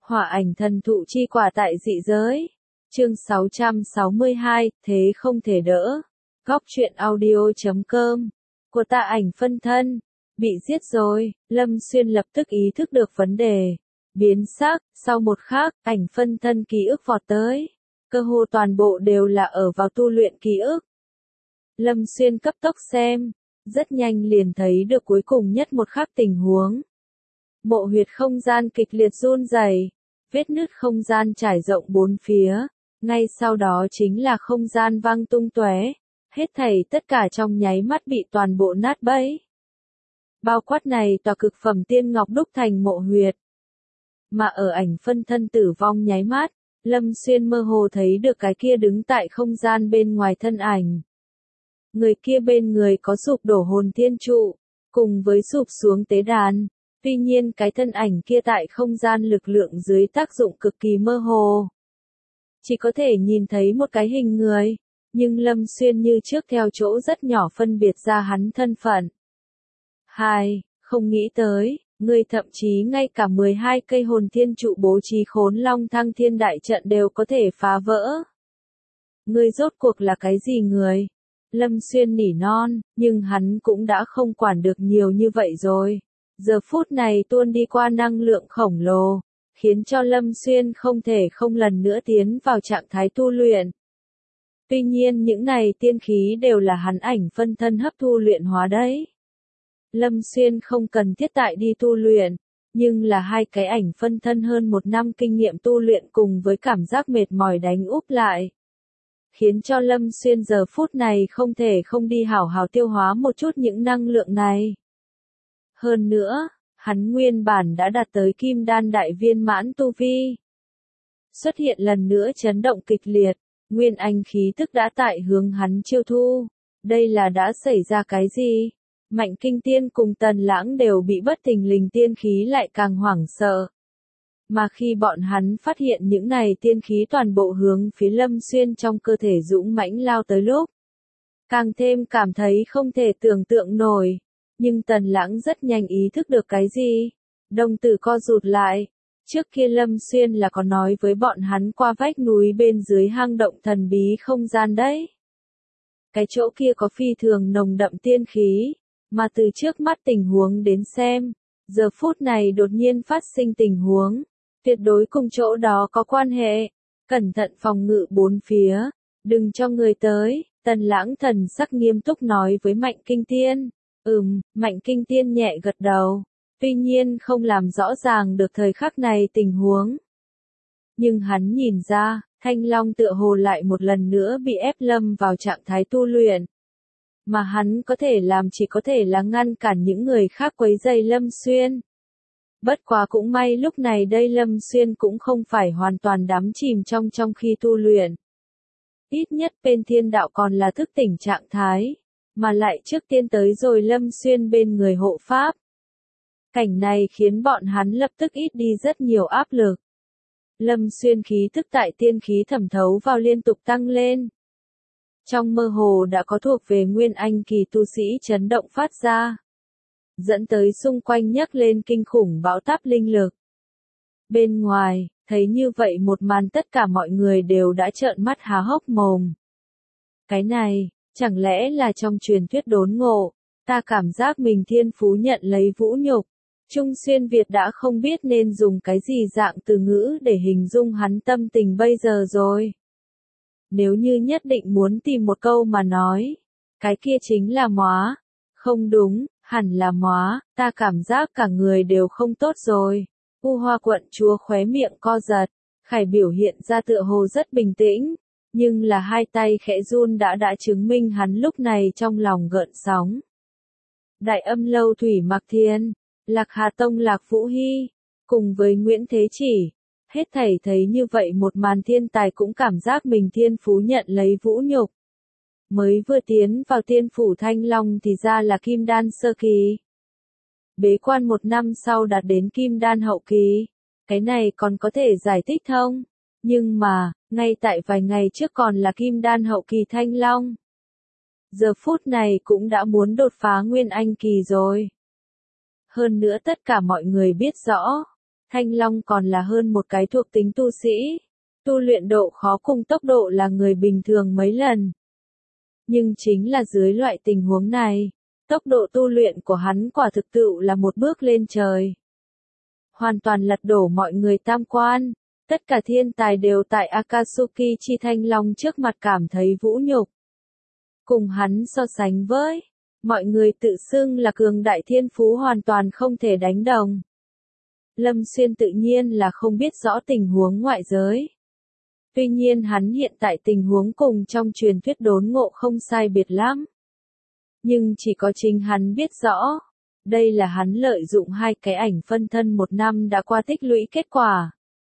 Hỏa ảnh thần thụ chi quả tại dị giới. Chương 662, thế không thể đỡ. Góc truyện audio.com. Của Tạ Ảnh phân thân. Bị giết rồi, Lâm Xuyên lập tức ý thức được vấn đề. Biến sắc, sau một khắc, ảnh phân thân ký ức vọt tới. Cơ hồ toàn bộ đều là ở vào tu luyện ký ức. Lâm Xuyên cấp tốc xem, rất nhanh liền thấy được cuối cùng nhất một khắc tình huống. Mộ huyệt không gian kịch liệt run rẩy, vết nứt không gian trải rộng bốn phía, ngay sau đó chính là không gian vang tung tóe, hết thảy tất cả trong nháy mắt bị toàn bộ nát bấy. Bao quát này tòa cực phẩm tiên ngọc đúc thành mộ huyệt. Mà ở ảnh phân thân tử vong nháy mắt, Lâm Xuyên mơ hồ thấy được cái kia đứng tại không gian bên ngoài thân ảnh. Người kia bên người có sụp đổ hồn thiên trụ, cùng với sụp xuống tế đàn. Tuy nhiên cái thân ảnh kia tại không gian lực lượng dưới tác dụng cực kỳ mơ hồ. Chỉ có thể nhìn thấy một cái hình người, nhưng Lâm Xuyên như trước theo chỗ rất nhỏ phân biệt ra hắn thân phận. Không nghĩ tới, người thậm chí ngay cả 12 cây hồn thiên trụ bố trí khốn long thăng thiên đại trận đều có thể phá vỡ. Ngươi rốt cuộc là cái gì người? Lâm Xuyên nỉ non, nhưng hắn cũng đã không quản được nhiều như vậy rồi. Giờ phút này tuôn đi qua năng lượng khổng lồ, khiến cho Lâm Xuyên không thể không lần nữa tiến vào trạng thái tu luyện. Tuy nhiên những này tiên khí đều là hắn ảnh phân thân hấp thu luyện hóa đấy. Lâm Xuyên không cần thiết tại đi tu luyện, nhưng là hai cái ảnh phân thân hơn một năm kinh nghiệm tu luyện cùng với cảm giác mệt mỏi đánh úp lại. Khiến cho Lâm Xuyên giờ phút này không thể không đi hảo hảo tiêu hóa một chút những năng lượng này. Hơn nữa, hắn nguyên bản đã đạt tới kim đan đại viên mãn tu vi. Xuất hiện lần nữa chấn động kịch liệt, nguyên anh khí tức đã tại hướng hắn chiêu thu. Đây là đã xảy ra cái gì? Mạnh Kinh Tiên cùng Tần Lãng đều bị bất thình lình tiên khí lại càng hoảng sợ. Mà khi bọn hắn phát hiện những này tiên khí toàn bộ hướng phía Lâm Xuyên trong cơ thể dũng mãnh lao tới lúc, càng thêm cảm thấy không thể tưởng tượng nổi. Nhưng Tần Lãng rất nhanh ý thức được cái gì. Đồng tử co rụt lại. Trước kia Lâm Xuyên là có nói với bọn hắn qua vách núi bên dưới hang động thần bí không gian đấy. Cái chỗ kia có phi thường nồng đậm tiên khí. Mà từ trước mắt tình huống đến xem, giờ phút này đột nhiên phát sinh tình huống. Tuyệt đối cùng chỗ đó có quan hệ. Cẩn thận phòng ngự bốn phía. Đừng cho người tới. Tần Lãng thần sắc nghiêm túc nói với Mạnh Kinh Tiên. Mạnh Kinh Tiên nhẹ gật đầu, tuy nhiên không làm rõ ràng được thời khắc này tình huống. Nhưng hắn nhìn ra, Thanh Long tựa hồ lại một lần nữa bị ép lâm vào trạng thái tu luyện. Mà hắn có thể làm chỉ có thể là ngăn cản những người khác quấy rầy Lâm Xuyên. Bất quá cũng may lúc này đây Lâm Xuyên cũng không phải hoàn toàn đắm chìm trong khi tu luyện. Ít nhất bên thiên đạo còn là thức tỉnh trạng thái. Mà lại trước tiên tới rồi Lâm Xuyên bên người hộ pháp. Cảnh này khiến bọn hắn lập tức ít đi rất nhiều áp lực. Lâm Xuyên khí tức tại tiên khí thẩm thấu vào liên tục tăng lên. Trong mơ hồ đã có thuộc về nguyên anh kỳ tu sĩ chấn động phát ra. Dẫn tới xung quanh nhấc lên kinh khủng bão táp linh lực. Bên ngoài, thấy như vậy một màn tất cả mọi người đều đã trợn mắt há hốc mồm. Cái này... Chẳng lẽ là trong truyền thuyết đốn ngộ, ta cảm giác mình thiên phú nhận lấy vũ nhục. Trung Xuyên Việt đã không biết nên dùng cái gì dạng từ ngữ để hình dung hắn tâm tình bây giờ rồi. Nếu như nhất định muốn tìm một câu mà nói, cái kia chính là móa. Không đúng, hẳn là móa, ta cảm giác cả người đều không tốt rồi. U Hoa quận chúa khóe miệng co giật, Khải biểu hiện ra tựa hồ rất bình tĩnh. Nhưng là hai tay khẽ run đã chứng minh hắn lúc này trong lòng gợn sóng. Đại Âm Lâu Thủy Mặc Thiên, Lạc Hà Tông Lạc Vũ Hy, cùng với Nguyễn Thế Chỉ, hết thảy thấy như vậy một màn thiên tài cũng cảm giác mình thiên phú nhận lấy vũ nhục. Mới vừa tiến vào tiên phủ Thanh Long thì ra là Kim Đan sơ kỳ. Bế quan một năm sau đạt đến Kim Đan hậu kỳ, cái này còn có thể giải thích thông. Nhưng mà, ngay tại vài ngày trước còn là Kim Đan hậu kỳ Thanh Long. Giờ phút này cũng đã muốn đột phá Nguyên Anh kỳ rồi. Hơn nữa tất cả mọi người biết rõ, Thanh Long còn là hơn một cái thuộc tính tu sĩ. Tu luyện độ khó cùng tốc độ là người bình thường mấy lần. Nhưng chính là dưới loại tình huống này, tốc độ tu luyện của hắn quả thực sự là một bước lên trời. Hoàn toàn lật đổ mọi người tam quan. Tất cả thiên tài đều tại Akatsuki chi Thanh Long trước mặt cảm thấy vũ nhục. Cùng hắn so sánh với, mọi người tự xưng là cường đại thiên phú hoàn toàn không thể đánh đồng. Lâm Xuyên tự nhiên là không biết rõ tình huống ngoại giới. Tuy nhiên hắn hiện tại tình huống cùng trong truyền thuyết đốn ngộ không sai biệt lắm. Nhưng chỉ có chính hắn biết rõ. Đây là hắn lợi dụng hai cái ảnh phân thân một năm đã qua tích lũy kết quả.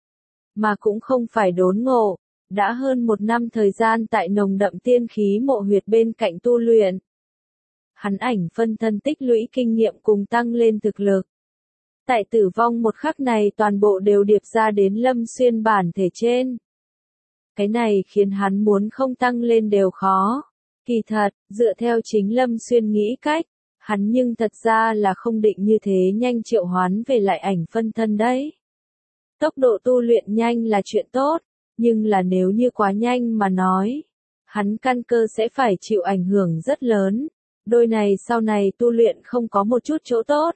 Mà cũng không phải đốn ngộ, đã hơn một năm thời gian tại nồng đậm tiên khí mộ huyệt bên cạnh tu luyện. Hắn ảnh phân thân tích lũy kinh nghiệm cùng tăng lên thực lực. Tại tử vong một khắc này toàn bộ đều điệp ra đến Lâm Xuyên bản thể trên. Cái này khiến hắn muốn không tăng lên đều khó. Kỳ thật, dựa theo chính Lâm Xuyên nghĩ cách, hắn nhưng thật ra là không định như thế nhanh triệu hoán về lại ảnh phân thân đấy. Tốc độ tu luyện nhanh là chuyện tốt, nhưng là nếu như quá nhanh mà nói, hắn căn cơ sẽ phải chịu ảnh hưởng rất lớn. Đôi này sau này tu luyện không có một chút chỗ tốt.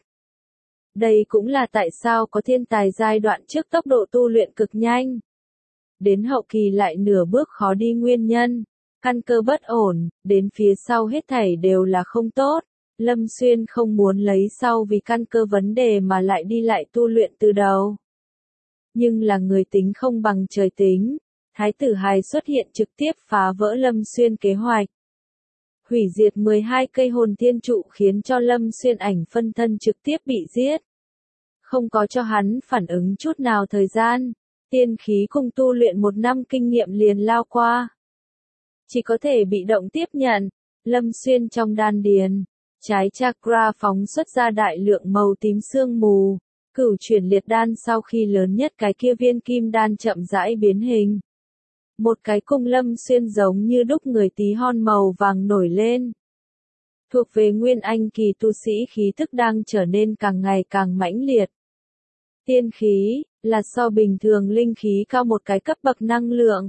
Đây cũng là tại sao có thiên tài giai đoạn trước tốc độ tu luyện cực nhanh. Đến hậu kỳ lại nửa bước khó đi nguyên nhân. Căn cơ bất ổn, đến phía sau hết thảy đều là không tốt. Lâm Xuyên không muốn lấy sau vì căn cơ vấn đề mà lại đi lại tu luyện từ đầu. Nhưng là người tính không bằng trời tính. Thái tử hài xuất hiện trực tiếp phá vỡ Lâm Xuyên kế hoạch. Hủy diệt 12 cây hồn thiên trụ khiến cho Lâm Xuyên ảnh phân thân trực tiếp bị giết. Không có cho hắn phản ứng chút nào thời gian. Tiên khí cùng tu luyện một năm kinh nghiệm liền lao qua. Chỉ có thể bị động tiếp nhận. Lâm Xuyên trong đan điền. Trái chakra phóng xuất ra đại lượng màu tím sương mù. Cửu chuyển liệt đan sau khi lớn nhất cái kia viên kim đan chậm rãi biến hình. Một cái cung Lâm Xuyên giống như đúc người tí hon màu vàng nổi lên. Thuộc về nguyên anh kỳ tu sĩ khí thức đang trở nên càng ngày càng mãnh liệt. Tiên khí, là so bình thường linh khí cao một cái cấp bậc năng lượng.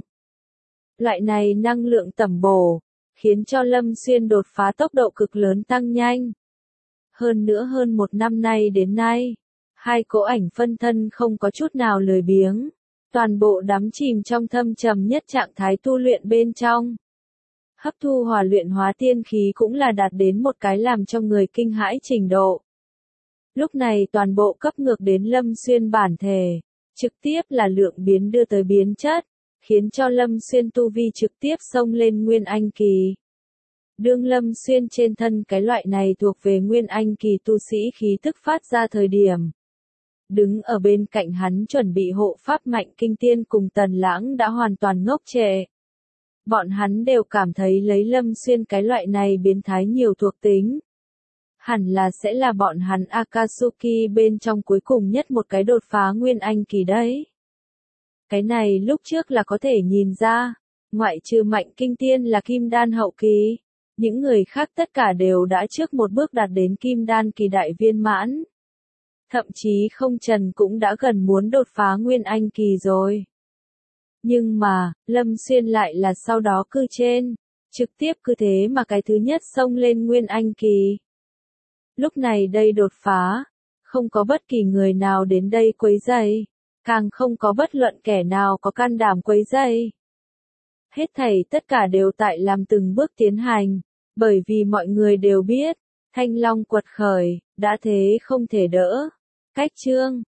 Loại này năng lượng tẩm bổ, khiến cho Lâm Xuyên đột phá tốc độ cực lớn tăng nhanh. Hơn nữa hơn một năm nay đến nay, hai cỗ ảnh phân thân không có chút nào lười biếng. Toàn bộ đắm chìm trong thâm trầm nhất trạng thái tu luyện bên trong. Hấp thu hòa luyện hóa tiên khí cũng là đạt đến một cái làm cho người kinh hãi trình độ. Lúc này toàn bộ cấp ngược đến Lâm Xuyên bản thể, trực tiếp là lượng biến đưa tới biến chất, khiến cho Lâm Xuyên tu vi trực tiếp xông lên Nguyên Anh kỳ. Đương Lâm Xuyên trên thân cái loại này thuộc về Nguyên Anh kỳ tu sĩ khí tức phát ra thời điểm. Đứng ở bên cạnh hắn chuẩn bị hộ pháp Mạnh Kinh Tiên cùng Tần Lãng đã hoàn toàn ngốc trệ. Bọn hắn đều cảm thấy lấy Lâm Xuyên cái loại này biến thái nhiều thuộc tính. Hẳn là sẽ là bọn hắn Akatsuki bên trong cuối cùng nhất một cái đột phá Nguyên Anh kỳ đấy. Cái này lúc trước là có thể nhìn ra, ngoại trừ Mạnh Kinh Tiên là Kim Đan hậu kỳ, những người khác tất cả đều đã trước một bước đạt đến Kim Đan kỳ đại viên mãn. Thậm chí không trần cũng đã gần muốn đột phá Nguyên Anh kỳ rồi. Nhưng mà, Lâm Xuyên lại là sau đó cư trên, trực tiếp cứ thế mà cái thứ nhất xông lên Nguyên Anh kỳ. Lúc này đây đột phá, không có bất kỳ người nào đến đây quấy rầy, càng không có bất luận kẻ nào có can đảm quấy rầy. Hết thảy tất cả đều tại làm từng bước tiến hành, bởi vì mọi người đều biết, Thanh Long quật khởi, đã thế không thể đỡ. Cách chương